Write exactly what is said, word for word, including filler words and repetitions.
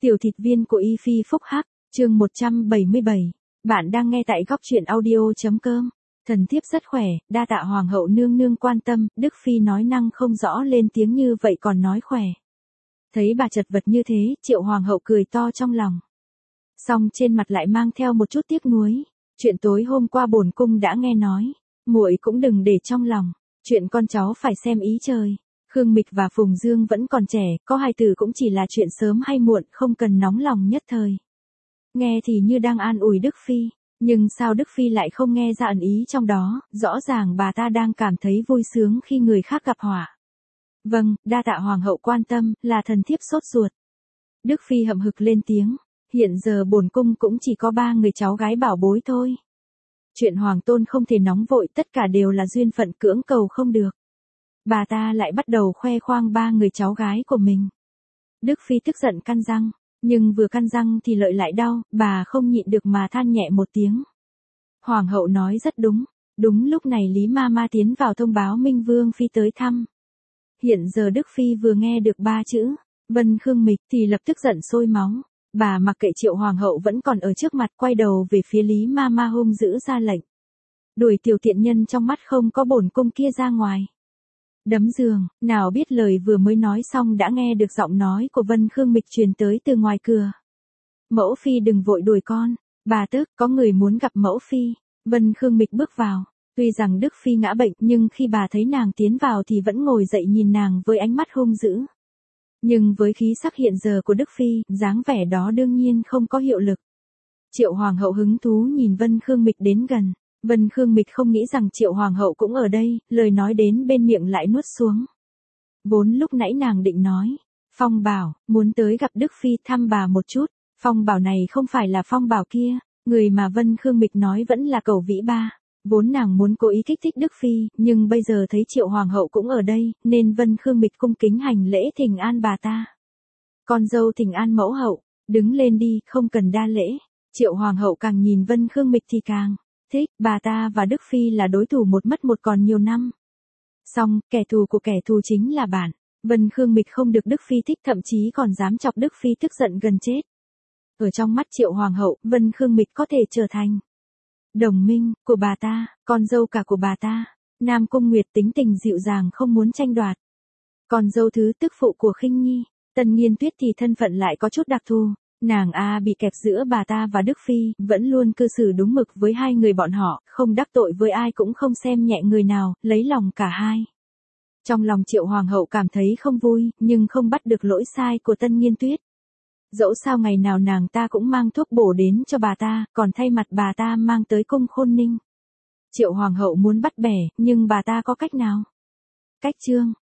Tiểu thịt viên của Y Phi phúc hắc, chương một trăm bảy mươi bảy. Bạn đang nghe tại góc truyện audio.com. Thần thiếp rất khỏe, đa tạ hoàng hậu nương nương quan tâm. Đức Phi nói năng không rõ lên tiếng như vậy còn nói khỏe. Thấy bà chật vật như thế, Triệu hoàng hậu cười to trong lòng. Song trên mặt lại mang theo một chút tiếc nuối. Chuyện tối hôm qua bổn cung đã nghe nói, muội cũng đừng để trong lòng. Chuyện con cháu phải xem ý trời. Khương Mịch và Phùng Dương vẫn còn trẻ, có hài tử cũng chỉ là chuyện sớm hay muộn, không cần nóng lòng nhất thời. Nghe thì như đang an ủi Đức Phi, nhưng sao Đức Phi lại không nghe ra ẩn ý trong đó, rõ ràng bà ta đang cảm thấy vui sướng khi người khác gặp họa. Vâng, đa tạ hoàng hậu quan tâm, là thần thiếp sốt ruột. Đức Phi hậm hực lên tiếng, hiện giờ bổn cung cũng chỉ có ba người cháu gái bảo bối thôi. Chuyện hoàng tôn không thể nóng vội, tất cả đều là duyên phận, cưỡng cầu không được. Bà ta lại bắt đầu khoe khoang ba người cháu gái của mình. Đức Phi tức giận căn răng, nhưng vừa căn răng thì lợi lại đau, bà không nhịn được mà than nhẹ một tiếng. Hoàng hậu nói rất đúng, đúng lúc này Lý Ma Ma tiến vào thông báo Minh Vương Phi tới thăm. Hiện giờ Đức Phi vừa nghe được ba chữ, Vân Khương Mịch thì lập tức giận sôi máu. Bà mặc kệ Triệu hoàng hậu vẫn còn ở trước mặt, quay đầu về phía Lý Ma Ma hung dữ ra lệnh. Đuổi tiểu tiện nhân trong mắt không có bổn cung kia ra ngoài. Đấm giường, nào biết lời vừa mới nói xong đã nghe được giọng nói của Vân Khương Mịch truyền tới từ ngoài cửa. Mẫu Phi đừng vội đuổi con, bà tức, có người muốn gặp Mẫu Phi. Vân Khương Mịch bước vào, tuy rằng Đức Phi ngã bệnh nhưng khi bà thấy nàng tiến vào thì vẫn ngồi dậy nhìn nàng với ánh mắt hung dữ. Nhưng với khí sắc hiện giờ của Đức Phi, dáng vẻ đó đương nhiên không có hiệu lực. Triệu hoàng hậu hứng thú nhìn Vân Khương Mịch đến gần. Vân Khương Mịch không nghĩ rằng Triệu hoàng hậu cũng ở đây, lời nói đến bên miệng lại nuốt xuống. Vốn lúc nãy nàng định nói, Phong Bảo, muốn tới gặp Đức Phi thăm bà một chút. Phong Bảo này không phải là Phong Bảo kia, người mà Vân Khương Mịch nói vẫn là Cẩu Vĩ Ba. Vốn nàng muốn cố ý kích thích Đức Phi, nhưng bây giờ thấy Triệu hoàng hậu cũng ở đây, nên Vân Khương Mịch cung kính hành lễ thỉnh an bà ta. Con dâu thỉnh an mẫu hậu, đứng lên đi, không cần đa lễ. Triệu hoàng hậu càng nhìn Vân Khương Mịch thì càng thích, bà ta và Đức Phi là đối thủ một mất một còn nhiều năm. Song, kẻ thù của kẻ thù chính là bạn. Vân Khương Mịch không được Đức Phi thích, thậm chí còn dám chọc Đức Phi tức giận gần chết. Ở trong mắt Triệu hoàng hậu, Vân Khương Mịch có thể trở thành đồng minh của bà ta, con dâu cả của bà ta. Nam Cung Nguyệt tính tình dịu dàng không muốn tranh đoạt. Con dâu thứ tức phụ của Khinh Nhi, Tần Nghiên Tuyết thì thân phận lại có chút đặc thù. Nàng A bị kẹp giữa bà ta và Đức Phi, vẫn luôn cư xử đúng mực với hai người bọn họ, không đắc tội với ai cũng không xem nhẹ người nào, lấy lòng cả hai. Trong lòng Triệu hoàng hậu cảm thấy không vui, nhưng không bắt được lỗi sai của Tân Nghiên Tuyết. Dẫu sao ngày nào nàng ta cũng mang thuốc bổ đến cho bà ta, còn thay mặt bà ta mang tới cung Khôn Ninh. Triệu hoàng hậu muốn bắt bẻ, nhưng bà ta có cách nào? Cách chương,